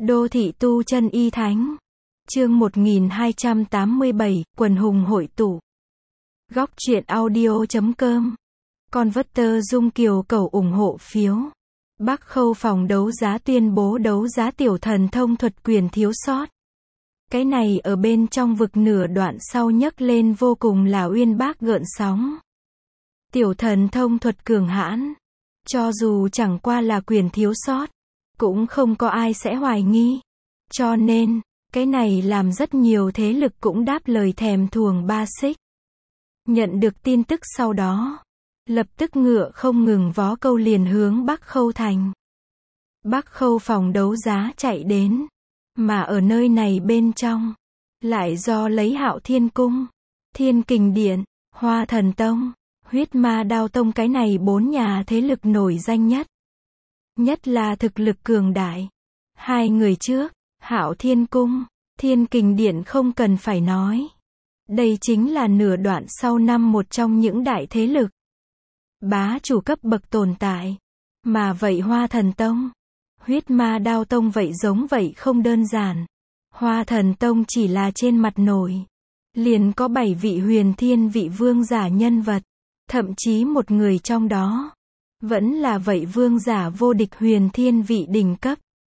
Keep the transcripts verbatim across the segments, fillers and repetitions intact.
Đô thị tu chân y thánh. Chương một nghìn hai trăm tám mươi bảy, quần hùng hội tụ. Góc truyện audio chấm com. Converter Dung Kiều cầu ủng hộ phiếu. Bắc Khâu phòng đấu giá tuyên bố đấu giá tiểu thần thông thuật quyền thiếu sót. Cái này ở bên trong vực nửa đoạn sau nhấc lên vô cùng là uyên bác gợn sóng. Tiểu thần thông thuật cường hãn. Cho dù chẳng qua là quyền thiếu sót, cũng không có ai sẽ hoài nghi. Cho nên, cái này làm rất nhiều thế lực cũng đáp lời thèm thuồng ba xích. Nhận được tin tức sau đó, lập tức ngựa không ngừng vó câu liền hướng Bắc Khâu thành. Bắc Khâu phòng đấu giá chạy đến, mà ở nơi này bên trong, lại do lấy Hạo Thiên Cung, Thiên Kình Điện, Hoa Thần Tông, Huyết Ma Đao Tông cái này bốn nhà thế lực nổi danh nhất. Nhất là thực lực cường đại. Hai người trước, Hạo Thiên Cung, Thiên Kình Điện không cần phải nói. Đây chính là nửa đoạn sau năm một trong những đại thế lực. Bá chủ cấp bậc tồn tại. Mà vậy Hoa Thần Tông, Huyết Ma Đao Tông vậy giống vậy không đơn giản. Hoa Thần Tông chỉ là trên mặt nổi. Liền có bảy vị huyền thiên vị vương giả nhân vật. Thậm chí một người trong đó vẫn là vậy vương giả vô địch huyền thiên vị đỉnh cấp.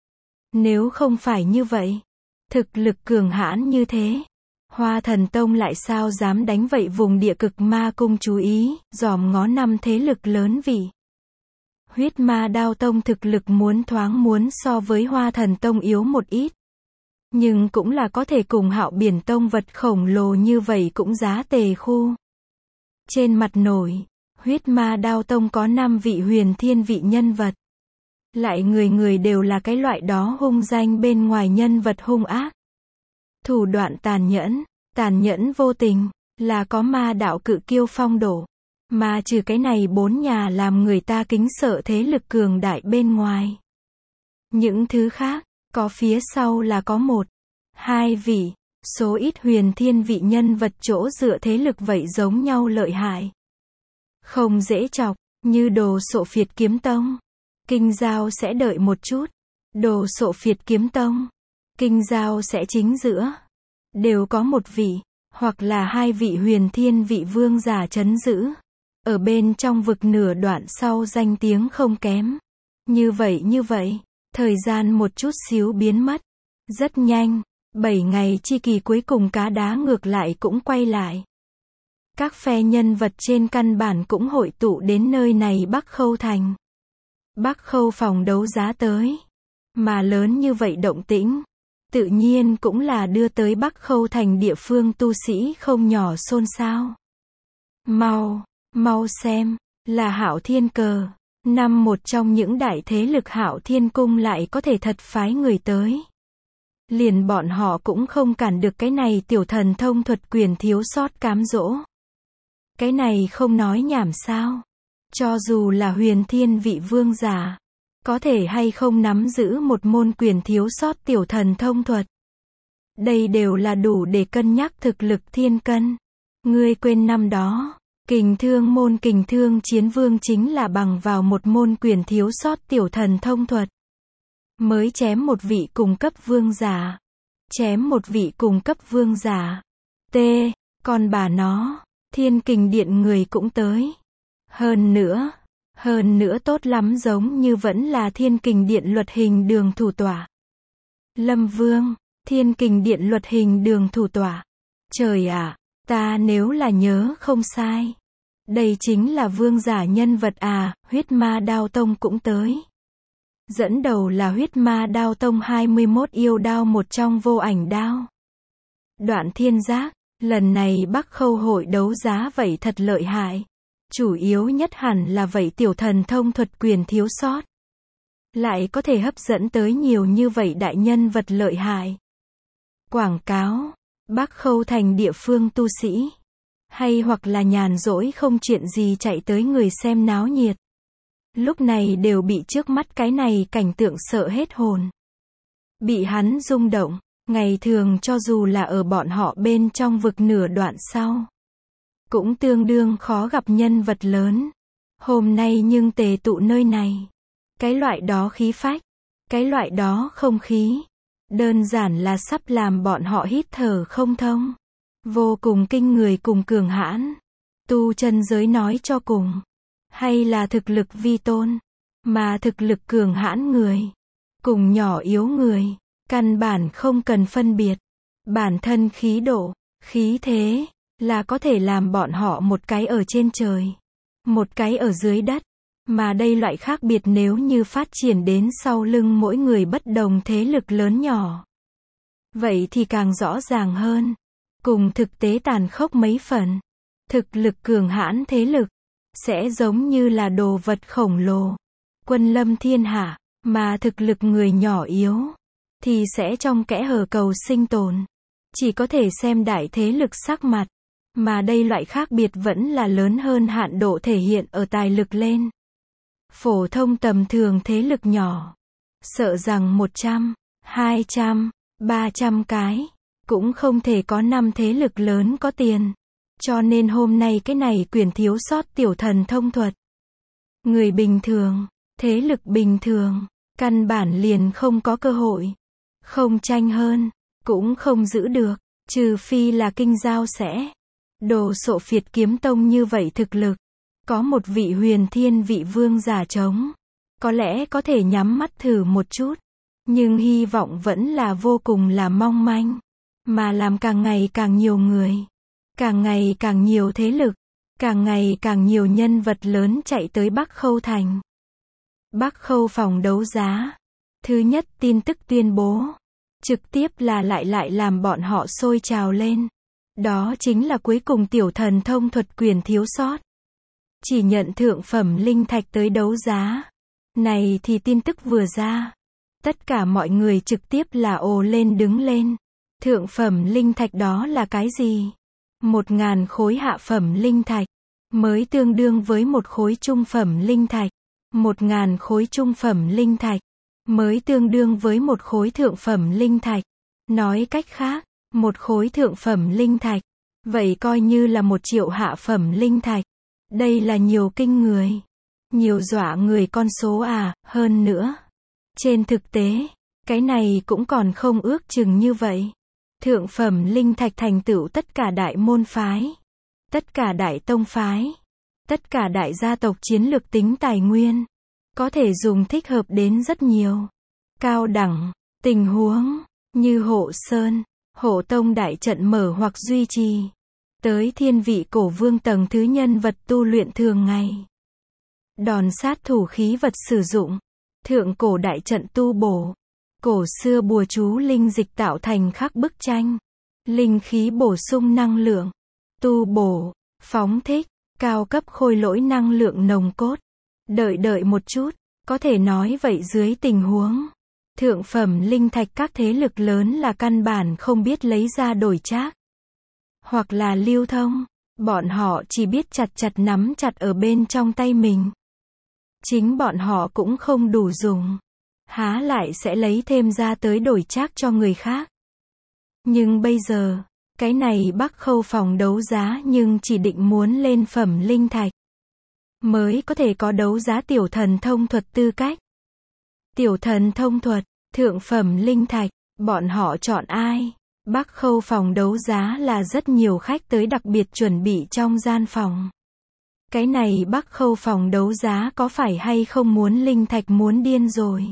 Nếu không phải như vậy, thực lực cường hãn như thế, Hoa Thần Tông lại sao dám đánh vậy vùng địa cực ma cung chú ý, dòm ngó năm thế lực lớn vị. Huyết Ma Đao Tông thực lực muốn thoáng muốn so với Hoa Thần Tông yếu một ít. Nhưng cũng là có thể cùng Hạo Biển Tông vật khổng lồ như vậy cũng giá tề khu. Trên mặt nổi, Huyết Ma Đao Tông có năm vị huyền thiên vị nhân vật. Lại người người đều là cái loại đó hung danh bên ngoài nhân vật hung ác. Thủ đoạn tàn nhẫn, tàn nhẫn vô tình, là có ma đạo cự kiêu phong đổ. Mà trừ cái này bốn nhà làm người ta kính sợ thế lực cường đại bên ngoài. Những thứ khác, có phía sau là có một, hai vị, số ít huyền thiên vị nhân vật chỗ dựa thế lực vậy giống nhau lợi hại. Không dễ chọc, như Đồ Sộ Phiệt Kiếm Tông. Kinh Giao sẽ đợi một chút. Đồ Sộ Phiệt Kiếm Tông, Kinh Giao sẽ chính giữa. Đều có một vị, hoặc là hai vị huyền thiên vị vương giả trấn giữ. Ở bên trong vực nửa đoạn sau danh tiếng không kém. Như vậy như vậy, thời gian một chút xíu biến mất. Rất nhanh, bảy ngày chi kỳ cuối cùng cá đá ngược lại cũng quay lại. Các phe nhân vật trên căn bản cũng hội tụ đến nơi này Bắc Khâu thành. Bắc Khâu phòng đấu giá tới. Mà lớn như vậy động tĩnh, tự nhiên cũng là đưa tới Bắc Khâu thành địa phương tu sĩ không nhỏ xôn xao. Mau, mau xem, là Hạo Thiên Cờ. Năm một trong những đại thế lực Hạo Thiên Cung lại có thể thật phái người tới. Liền bọn họ cũng không cản được cái này tiểu thần thông thuật quyền thiếu sót cám dỗ. Cái này không nói nhảm sao. Cho dù là huyền thiên vị vương giả, có thể hay không nắm giữ một môn quyền thiếu sót tiểu thần thông thuật. Đây đều là đủ để cân nhắc thực lực thiên cân. Ngươi quên năm đó, kình thương môn kình thương chiến vương chính là bằng vào một môn quyền thiếu sót tiểu thần thông thuật. Mới chém một vị cùng cấp vương giả. Chém một vị cùng cấp vương giả. T. Còn bà nó, Thiên Kình Điện người cũng tới. Hơn nữa, hơn nữa tốt lắm giống như vẫn là Thiên Kình Điện luật hình đường thủ tọa. Lâm Vương, Thiên Kình Điện luật hình đường thủ tọa. Trời ạ, ta nếu là nhớ không sai. Đây chính là vương giả nhân vật à, Huyết Ma Đao Tông cũng tới. Dẫn đầu là Huyết Ma Đao Tông hai mươi mốt yêu đao một trong vô ảnh đao. Đoạn Thiên Giác, lần này Bắc Khâu hội đấu giá vậy thật lợi hại. Chủ yếu nhất hẳn là vậy tiểu thần thông thuật quyền thiếu sót. Lại có thể hấp dẫn tới nhiều như vậy đại nhân vật lợi hại. Quảng cáo, Bắc Khâu thành địa phương tu sĩ. Hay hoặc là nhàn rỗi không chuyện gì chạy tới người xem náo nhiệt. Lúc này đều bị trước mắt cái này cảnh tượng sợ hết hồn. Bị hắn rung động, ngày thường cho dù là ở bọn họ bên trong vực nửa đoạn sau. Cũng tương đương khó gặp nhân vật lớn. Hôm nay nhưng tề tụ nơi này. Cái loại đó khí phách, cái loại đó không khí, Đơn giản là sắp làm bọn họ hít thở không thông. Vô cùng kinh người cùng cường hãn. Tu chân giới nói cho cùng. Hay là thực lực vi tôn. Mà thực lực cường hãn người. Cùng nhỏ yếu người. Căn bản không cần phân biệt. Bản thân khí độ, khí thế, là có thể làm bọn họ một cái ở trên trời. Một cái ở dưới đất. Mà đây loại khác biệt nếu như phát triển đến sau lưng mỗi người bất đồng thế lực lớn nhỏ. Vậy thì càng rõ ràng hơn. Cùng thực tế tàn khốc mấy phần. Thực lực cường hãn thế lực. Sẽ giống như là đồ vật khổng lồ. Quân lâm thiên hạ. Mà thực lực người nhỏ yếu. Thì sẽ trong kẽ hở cầu sinh tồn. Chỉ có thể xem đại thế lực sắc mặt. Mà đây loại khác biệt vẫn là lớn hơn hạn độ thể hiện ở tài lực lên. Phổ thông tầm thường thế lực nhỏ. Sợ rằng một trăm, hai trăm, ba trăm cái. Cũng không thể có năm thế lực lớn có tiền. Cho nên hôm nay cái này quyền thiếu sót tiểu thần thông thuật. Người bình thường, thế lực bình thường, căn bản liền không có cơ hội. Không tranh hơn, cũng không giữ được. Trừ phi là kinh giao sẽ. Đồ Sộ Phiệt kiếm tông như vậy thực lực. Có một vị huyền thiên vị vương giả trống. Có lẽ có thể nhắm mắt thử một chút. Nhưng hy vọng vẫn là vô cùng là mong manh. Mà làm càng ngày càng nhiều người. Càng ngày càng nhiều thế lực. Càng ngày càng nhiều nhân vật lớn chạy tới Bắc Khâu Thành. Bắc Khâu phòng đấu giá. Thứ nhất tin tức tuyên bố. Trực tiếp là lại lại làm bọn họ sôi trào lên. Đó chính là cuối cùng tiểu thần thông thuật quyền thiếu sót. Chỉ nhận thượng phẩm linh thạch tới đấu giá. Này thì tin tức vừa ra. Tất cả mọi người trực tiếp là ồ lên đứng lên. Thượng phẩm linh thạch đó là cái gì? Một ngàn khối hạ phẩm linh thạch. Mới tương đương với một khối trung phẩm linh thạch. Một ngàn khối trung phẩm linh thạch. Mới tương đương với một khối thượng phẩm linh thạch. Nói cách khác, một khối thượng phẩm linh thạch. Vậy coi như là một triệu hạ phẩm linh thạch. Đây là nhiều kinh người. Nhiều dọa người con số à, hơn nữa. Trên thực tế, cái này cũng còn không ước chừng như vậy. Thượng phẩm linh thạch thành tựu tất cả đại môn phái. Tất cả đại tông phái. Tất cả đại gia tộc chiến lược tính tài nguyên. Có thể dùng thích hợp đến rất nhiều. Cao đẳng, tình huống, như hộ sơn, hộ tông đại trận mở hoặc duy trì. Tới thiên vị cổ vương tầng thứ nhân vật tu luyện thường ngày. Đòn sát thủ khí vật sử dụng. Thượng cổ đại trận tu bổ. Cổ xưa bùa chú linh dịch tạo thành khắc bức tranh. Linh khí bổ sung năng lượng. Tu bổ, phóng thích, cao cấp khôi lỗi năng lượng nồng cốt. Đợi đợi một chút, có thể nói vậy dưới tình huống. Thượng phẩm linh thạch các thế lực lớn là căn bản không biết lấy ra đổi trác. Hoặc là lưu thông. Bọn họ chỉ biết chặt chặt nắm chặt ở bên trong tay mình. Chính bọn họ cũng không đủ dùng. Há lại sẽ lấy thêm ra tới đổi trác cho người khác. Nhưng bây giờ, cái này Bắc Khâu phòng đấu giá nhưng chỉ định muốn lên phẩm linh thạch. Mới có thể có đấu giá tiểu thần thông thuật tư cách. Tiểu thần thông thuật, thượng phẩm linh thạch, bọn họ chọn ai? Bắc Khâu phòng đấu giá là rất nhiều khách tới đặc biệt chuẩn bị trong gian phòng. Cái này Bắc Khâu phòng đấu giá có phải hay không muốn linh thạch muốn điên rồi.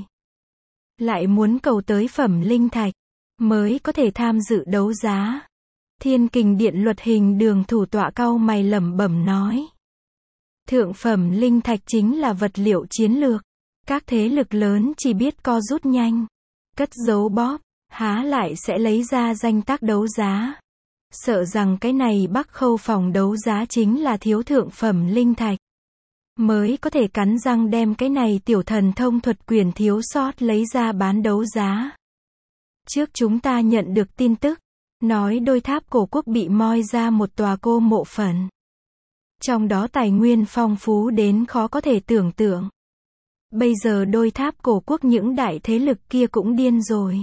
Lại muốn cầu tới phẩm linh thạch, mới có thể tham dự đấu giá. Thiên Kình Điện luật hình đường thủ tọa cau mày lẩm bẩm nói. Thượng phẩm linh thạch chính là vật liệu chiến lược. Các thế lực lớn chỉ biết co rút nhanh. Cất giấu bóp, há lại sẽ lấy ra danh tác đấu giá. Sợ rằng cái này Bắc Khâu phòng đấu giá chính là thiếu thượng phẩm linh thạch. Mới có thể cắn răng đem cái này tiểu thần thông thuật quyền thiếu sót lấy ra bán đấu giá. Trước chúng ta nhận được tin tức, nói đôi tháp cổ quốc bị moi ra một tòa cô mộ phần. Trong đó tài nguyên phong phú đến khó có thể tưởng tượng. Bây giờ đôi tháp cổ quốc những đại thế lực kia cũng điên rồi.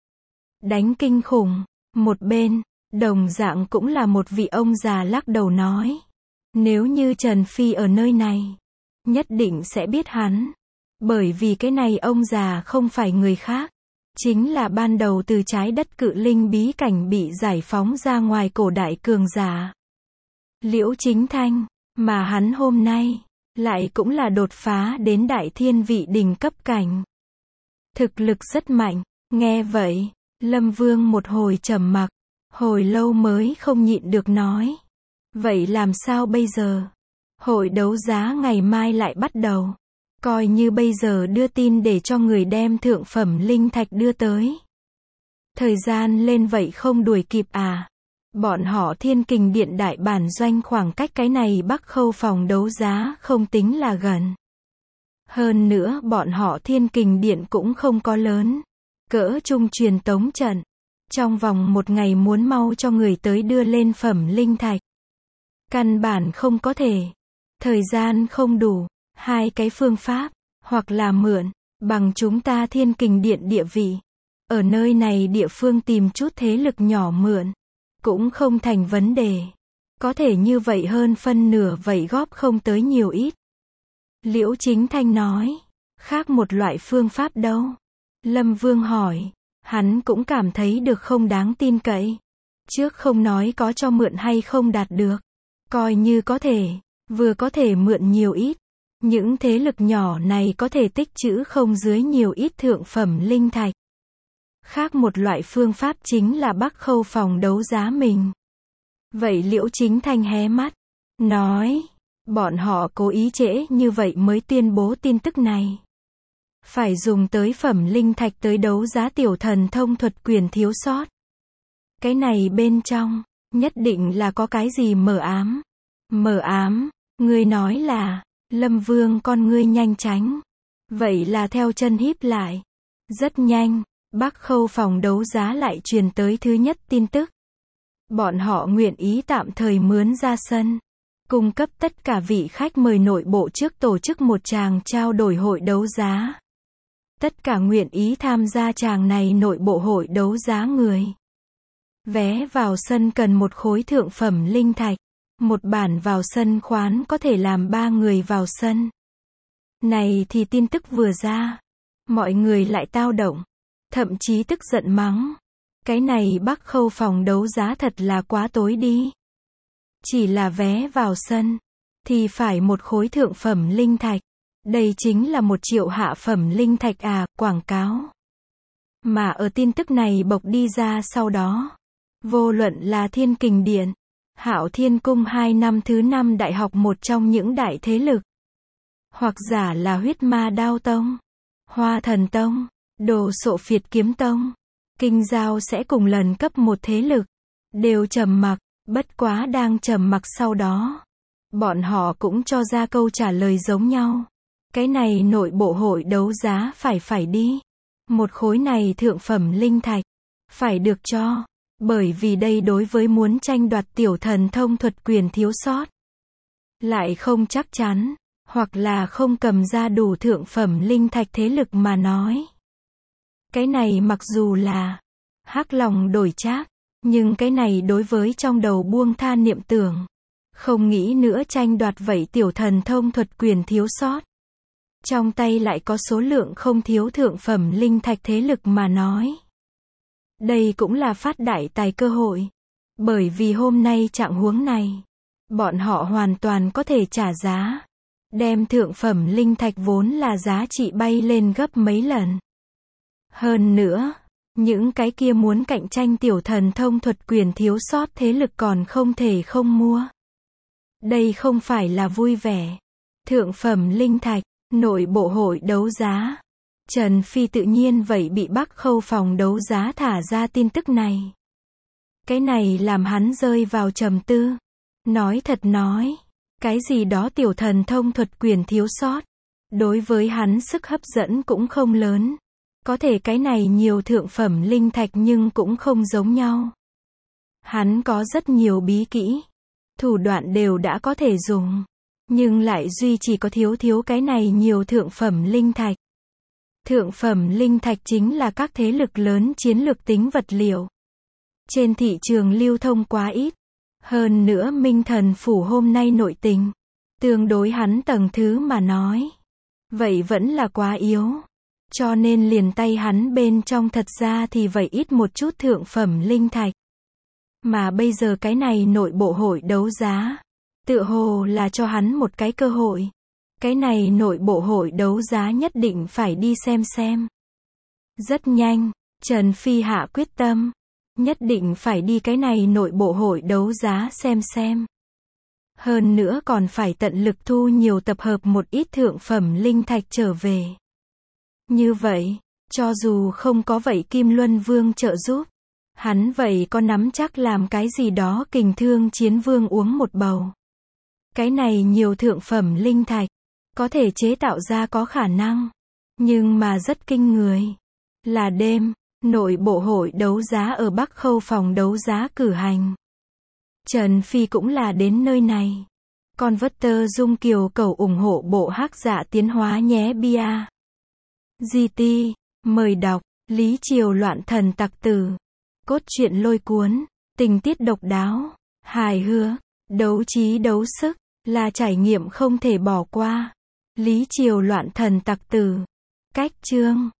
Đánh kinh khủng. Một bên, đồng dạng cũng là một vị ông già lắc đầu nói. Nếu như Trần Phi ở nơi này, nhất định sẽ biết hắn. Bởi vì cái này ông già không phải người khác. chính là ban đầu từ trái đất cự linh bí cảnh bị giải phóng ra ngoài cổ đại cường giả. Liễu Chính Thanh, mà hắn hôm nay, lại cũng là đột phá đến đại thiên vị đỉnh cấp cảnh. Thực lực rất mạnh, nghe vậy, Lâm Vương một hồi trầm mặc, hồi lâu mới không nhịn được nói. Vậy làm sao bây giờ? Hội đấu giá ngày mai lại bắt đầu. Coi như bây giờ đưa tin để cho người đem thượng phẩm linh thạch đưa tới. Thời gian lên vậy không đuổi kịp à? Bọn họ Thiên Kình Điện đại bản doanh khoảng cách cái này Bắc Khâu phòng đấu giá không tính là gần. Hơn nữa bọn họ Thiên Kình Điện cũng không có lớn. Cỡ trung truyền tống trận. Trong vòng một ngày muốn mau cho người tới đưa lên phẩm linh thạch. Căn bản không có thể. Thời gian không đủ. Hai cái phương pháp, hoặc là mượn, bằng chúng ta Thiên Kình Điện địa vị. Ở nơi này địa phương tìm chút thế lực nhỏ mượn. Cũng không thành vấn đề. Có thể như vậy hơn phân nửa vậy góp không tới nhiều ít. Liễu Chính Thanh nói. Khác một loại phương pháp đâu? Lâm Vương hỏi. Hắn cũng cảm thấy được không đáng tin cậy. Trước không nói có cho mượn hay không đạt được. Coi như có thể, vừa có thể mượn nhiều ít. Những thế lực nhỏ này có thể tích trữ không dưới nhiều ít thượng phẩm linh thạch. Khác một loại phương pháp chính là Bắc Khâu phòng đấu giá mình. Vậy Liễu Chính Thanh hé mắt, nói, bọn họ cố ý trễ như vậy mới tuyên bố tin tức này. Phải dùng tới phẩm linh thạch tới đấu giá tiểu thần thông thuật quyền thiếu sót. Cái này bên trong, nhất định là có cái gì mờ ám. Mờ ám, ngươi nói là, Lâm Vương con ngươi nhanh tránh. Vậy là theo chân híp lại. Rất nhanh, Bắc Khâu phòng đấu giá lại truyền tới thứ nhất tin tức. Bọn họ nguyện ý tạm thời mướn ra sân. Cung cấp tất cả vị khách mời nội bộ trước tổ chức một tràng trao đổi hội đấu giá. Tất cả nguyện ý tham gia tràng này nội bộ hội đấu giá người. Vé vào sân cần một khối thượng phẩm linh thạch. Một bản vào sân khoán có thể làm ba người vào sân. Này thì tin tức vừa ra. Mọi người lại tao động. Thậm chí tức giận mắng. Cái này Bắc Khâu phòng đấu giá thật là quá tối đi. Chỉ là vé vào sân. Thì phải một khối thượng phẩm linh thạch. Đây chính là một triệu hạ phẩm linh thạch à, quảng cáo. Mà ở tin tức này bộc đi ra sau đó. Vô luận là Thiên Kình Điện. Hạo Thiên Cung hai năm thứ năm đại học một trong những đại thế lực. Hoặc giả là Huyết Ma Đao Tông, Hoa Thần Tông, Đồ Sộ Phiệt Kiếm Tông, Kinh Giao sẽ cùng lần cấp một thế lực. Đều trầm mặc, bất quá đang trầm mặc sau đó. Bọn họ cũng cho ra câu trả lời giống nhau. Cái này nội bộ hội đấu giá phải phải đi. Một khối này thượng phẩm linh thạch. Phải được cho. Bởi vì đây đối với muốn tranh đoạt tiểu thần thông thuật quyền thiếu sót. Lại không chắc chắn, hoặc là không cầm ra đủ thượng phẩm linh thạch thế lực mà nói. Cái này mặc dù là hắc lòng đổi trác, nhưng cái này đối với trong đầu buông tha niệm tưởng. Không nghĩ nữa tranh đoạt vậy tiểu thần thông thuật quyền thiếu sót. Trong tay lại có số lượng không thiếu thượng phẩm linh thạch thế lực mà nói. Đây cũng là phát đại tài cơ hội. Bởi vì hôm nay trạng huống này, bọn họ hoàn toàn có thể trả giá. Đem thượng phẩm linh thạch vốn là giá trị bay lên gấp mấy lần. Hơn nữa, những cái kia muốn cạnh tranh tiểu thần thông thuật quyền thiếu sót thế lực còn không thể không mua. Đây không phải là vui vẻ. Thượng phẩm linh thạch, nội bộ hội đấu giá. Trần Phi tự nhiên vậy bị Bắc Khâu phòng đấu giá thả ra tin tức này. Cái này làm hắn rơi vào trầm tư. Nói thật nói, cái gì đó tiểu thần thông thuật quyền thiếu sót. Đối với hắn sức hấp dẫn cũng không lớn. Có thể cái này nhiều thượng phẩm linh thạch nhưng cũng không giống nhau. Hắn có rất nhiều bí kỹ. Thủ đoạn đều đã có thể dùng. Nhưng lại duy chỉ có thiếu thiếu cái này nhiều thượng phẩm linh thạch. Thượng phẩm linh thạch chính là các thế lực lớn chiến lược tính vật liệu. Trên thị trường lưu thông quá ít. Hơn nữa Minh Thần Phủ hôm nay nội tình. Tương đối hắn tầng thứ mà nói. Vậy vẫn là quá yếu. Cho nên liền tay hắn bên trong thật ra thì vậy ít một chút thượng phẩm linh thạch. Mà bây giờ cái này nội bộ hội đấu giá, tựa hồ là cho hắn một cái cơ hội. Cái này nội bộ hội đấu giá nhất định phải đi xem xem. Rất nhanh, Trần Phi hạ quyết tâm, nhất định phải đi cái này nội bộ hội đấu giá xem xem. Hơn nữa còn phải tận lực thu nhiều tập hợp một ít thượng phẩm linh thạch trở về. Như vậy, cho dù không có vậy Kim Luân Vương trợ giúp, hắn vậy có nắm chắc làm cái gì đó kình thương chiến vương uống một bầu. Cái này nhiều thượng phẩm linh thạch, có thể chế tạo ra có khả năng, nhưng mà rất kinh người. Là đêm, nội bộ hội đấu giá ở Bắc Khâu phòng đấu giá cử hành. Trần Phi cũng là đến nơi này. Converter Dung Kiều cầu ủng hộ bộ Hắc Dạ tiến hóa nhé bia. giê tê, mời đọc, Lý Triều loạn thần tặc tử. Cốt truyện lôi cuốn, tình tiết độc đáo, hài hước, đấu trí đấu sức, là trải nghiệm không thể bỏ qua. Lý Triều loạn thần tặc tử. Cách chương